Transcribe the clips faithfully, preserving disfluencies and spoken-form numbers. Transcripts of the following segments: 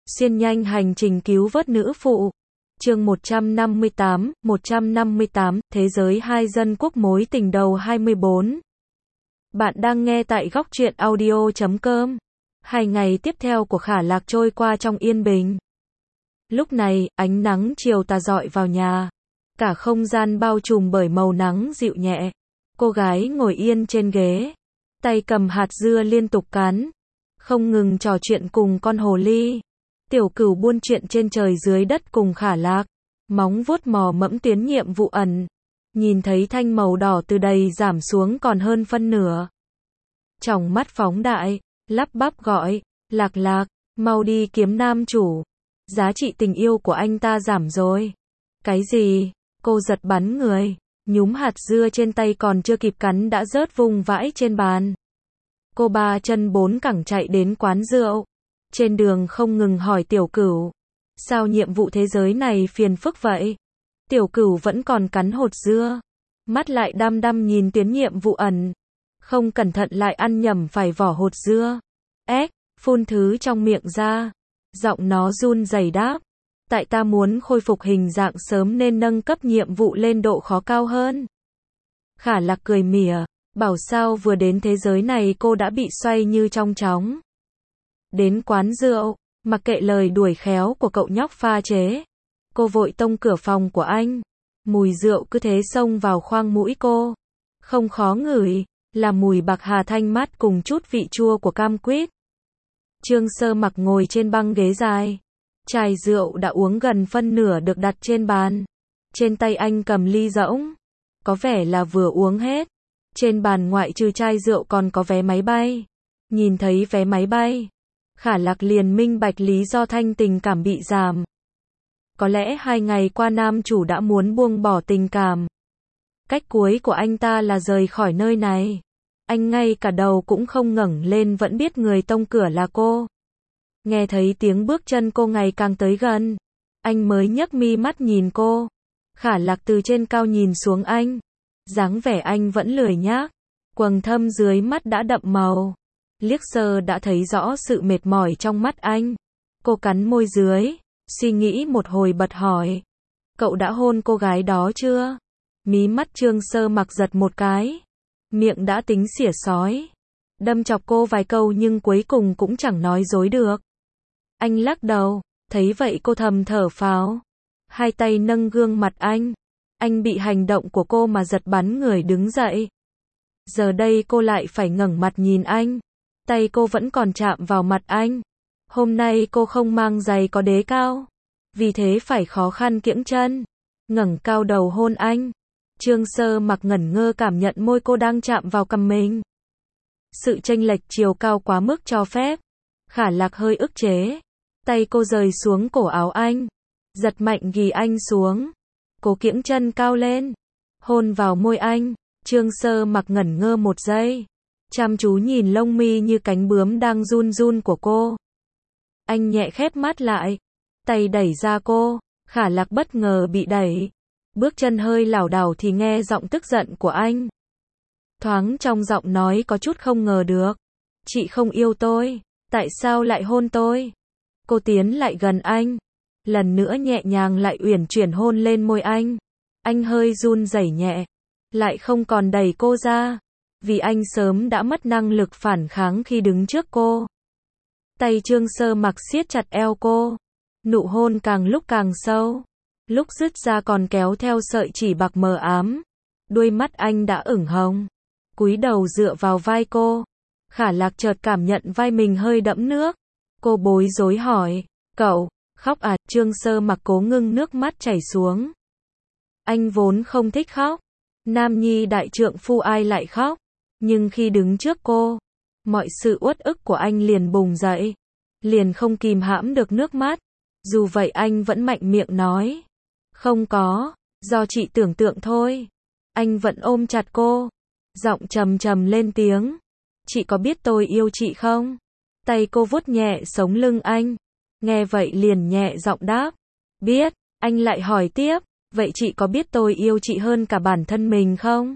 Xuyên nhanh hành trình cứu vớt nữ phụ. Chương một trăm năm mươi tám, một trăm năm mươi tám, Thế giới hai dân quốc mối tình đầu hai mươi bốn. Bạn đang nghe tại góc truyện audio chấm com. Hai ngày tiếp theo của Khả Lạc trôi qua trong yên bình. Lúc này, ánh nắng chiều tà rọi vào nhà. Cả không gian bao trùm bởi màu nắng dịu nhẹ. Cô gái ngồi yên trên ghế. Tay cầm hạt dưa liên tục cắn. Không ngừng trò chuyện cùng con hồ ly. Tiểu Cửu buôn chuyện trên trời dưới đất cùng Khả Lạc. Móng vuốt mò mẫm tiến nhiệm vụ ẩn. Nhìn thấy thanh màu đỏ từ đầy giảm xuống còn hơn phân nửa. Tròng mắt phóng đại, lắp bắp gọi, Lạc Lạc, mau đi kiếm nam chủ. Giá trị tình yêu của anh ta giảm rồi. Cái gì? Cô giật bắn người. Nhúm hạt dưa trên tay còn chưa kịp cắn đã rớt vùng vãi trên bàn. Cô ba chân bốn cẳng chạy đến quán rượu. Trên đường không ngừng hỏi Tiểu Cửu. Sao nhiệm vụ thế giới này phiền phức vậy? Tiểu Cửu vẫn còn cắn hột dưa. Mắt lại đăm đăm nhìn tiến nhiệm vụ ẩn. Không cẩn thận lại ăn nhầm phải vỏ hột dưa. Ếch, phun thứ trong miệng ra. Giọng nó run rẩy đáp. Tại ta muốn khôi phục hình dạng sớm nên nâng cấp nhiệm vụ lên độ khó cao hơn. Khả Lạc cười mỉa. Bảo sao vừa đến thế giới này cô đã bị xoay như trong chóng. Đến quán rượu, mặc kệ lời đuổi khéo của cậu nhóc pha chế. Cô vội tông cửa phòng của anh. Mùi rượu cứ thế xông vào khoang mũi cô. Không khó ngửi, là mùi bạc hà thanh mát cùng chút vị chua của cam quýt. Trương Sơ Mặc ngồi trên băng ghế dài. Chai rượu đã uống gần phân nửa được đặt trên bàn. Trên tay anh cầm ly rỗng. Có vẻ là vừa uống hết. Trên bàn ngoại trừ chai rượu còn có vé máy bay. Nhìn thấy vé máy bay, Khả Lạc liền minh bạch lý do thanh tình cảm bị giảm. Có lẽ hai ngày qua nam chủ đã muốn buông bỏ tình cảm. Cách cuối của anh ta là rời khỏi nơi này. Anh ngay cả đầu cũng không ngẩng lên vẫn biết người tông cửa là cô. Nghe thấy tiếng bước chân cô ngày càng tới gần. Anh mới nhấc mi mắt nhìn cô. Khả Lạc từ trên cao nhìn xuống anh. Dáng vẻ anh vẫn lười nhác. Quầng thâm dưới mắt đã đậm màu. Liếc sơ đã thấy rõ sự mệt mỏi trong mắt anh. Cô cắn môi dưới, suy nghĩ một hồi bật hỏi. Cậu đã hôn cô gái đó chưa? Mí mắt Trương Sơ Mặc giật một cái. Miệng đã tính xỉa sói. Đâm chọc cô vài câu nhưng cuối cùng cũng chẳng nói dối được. Anh lắc đầu, thấy vậy cô thầm thở phào. Hai tay nâng gương mặt anh. Anh bị hành động của cô mà giật bắn người đứng dậy. Giờ đây cô lại phải ngẩng mặt nhìn anh. Tay cô vẫn còn chạm vào mặt anh. Hôm nay cô không mang giày có đế cao. Vì thế phải khó khăn kiễng chân. Ngẩng cao đầu hôn anh. Trương Sơ Mặc ngẩn ngơ cảm nhận môi cô đang chạm vào cằm mình. Sự chênh lệch chiều cao quá mức cho phép. Khả Lạc hơi ức chế. Tay cô rời xuống cổ áo anh. Giật mạnh ghì anh xuống. Cô kiễng chân cao lên. Hôn vào môi anh. Trương Sơ Mặc ngẩn ngơ một giây. Chăm chú nhìn lông mi như cánh bướm đang run run của cô. Anh nhẹ khép mắt lại. Tay đẩy ra cô. Khả Lạc bất ngờ bị đẩy. Bước chân hơi lảo đảo thì nghe giọng tức giận của anh. Thoáng trong giọng nói có chút không ngờ được. Chị không yêu tôi. Tại sao lại hôn tôi? Cô tiến lại gần anh. Lần nữa nhẹ nhàng lại uyển chuyển hôn lên môi anh. Anh hơi run rẩy nhẹ. Lại không còn đẩy cô ra. Vì anh sớm đã mất năng lực phản kháng khi đứng trước cô. Tay Trương Sơ Mặc siết chặt eo cô. Nụ hôn càng lúc càng sâu. Lúc dứt ra còn kéo theo sợi chỉ bạc mờ ám. Đuôi mắt anh đã ửng hồng. Cúi đầu dựa vào vai cô. Khả Lạc chợt cảm nhận vai mình hơi đẫm nước. Cô bối rối hỏi. Cậu, khóc à? Trương Sơ Mặc cố ngưng nước mắt chảy xuống. Anh vốn không thích khóc. Nam nhi đại trượng phu ai lại khóc. Nhưng khi đứng trước cô, mọi sự uất ức của anh liền bùng dậy. Liền không kìm hãm được nước mắt. Dù vậy anh vẫn mạnh miệng nói. Không có, do chị tưởng tượng thôi. Anh vẫn ôm chặt cô. Giọng trầm trầm lên tiếng. Chị có biết tôi yêu chị không? Tay cô vuốt nhẹ sống lưng anh. Nghe vậy liền nhẹ giọng đáp. Biết. Anh lại hỏi tiếp. Vậy chị có biết tôi yêu chị hơn cả bản thân mình không?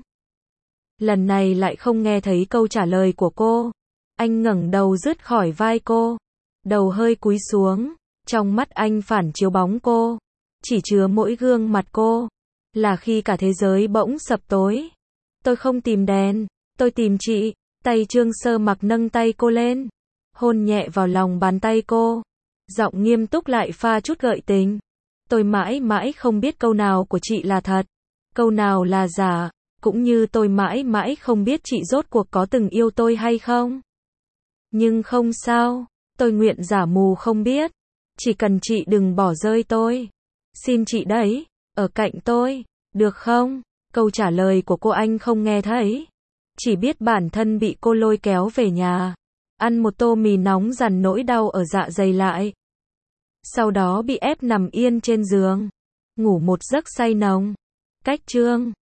Lần này lại không nghe thấy câu trả lời của cô. Anh ngẩng đầu rứt khỏi vai cô. Đầu hơi cúi xuống. Trong mắt anh phản chiếu bóng cô, chỉ chứa mỗi gương mặt cô. Là khi cả thế giới bỗng sập tối. Tôi không tìm đèn, tôi tìm chị. Tay Trương Sơ Mặc nâng tay cô lên, hôn nhẹ vào lòng bàn tay cô. Giọng nghiêm túc lại pha chút gợi tình. Tôi mãi mãi không biết câu nào của chị là thật, câu nào là giả, cũng như tôi mãi mãi không biết chị rốt cuộc có từng yêu tôi hay không. Nhưng không sao, tôi nguyện giả mù không biết. Chỉ cần chị đừng bỏ rơi tôi. Xin chị đấy, ở cạnh tôi, được không? Câu trả lời của cô anh không nghe thấy. Chỉ biết bản thân bị cô lôi kéo về nhà. Ăn một tô mì nóng dằn nỗi đau ở dạ dày lại. Sau đó bị ép nằm yên trên giường. Ngủ một giấc say nồng. Cách Trương